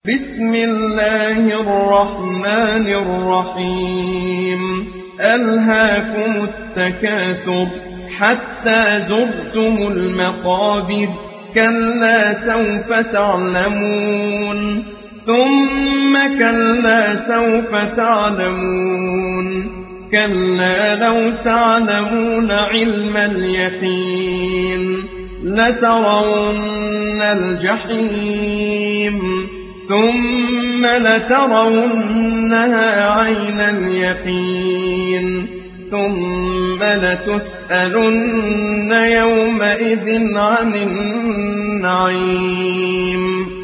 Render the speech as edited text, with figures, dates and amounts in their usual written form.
بسم الله الرحمن الرحيم ألهاكم التكاثر حتى زرتم المقابر كلا سوف تعلمون ثم كلا سوف تعلمون كلا لو تعلمون علم اليقين لترون الجحيم ثم لترونها عين اليقين ثم لتسألن يومئذ عن النعيم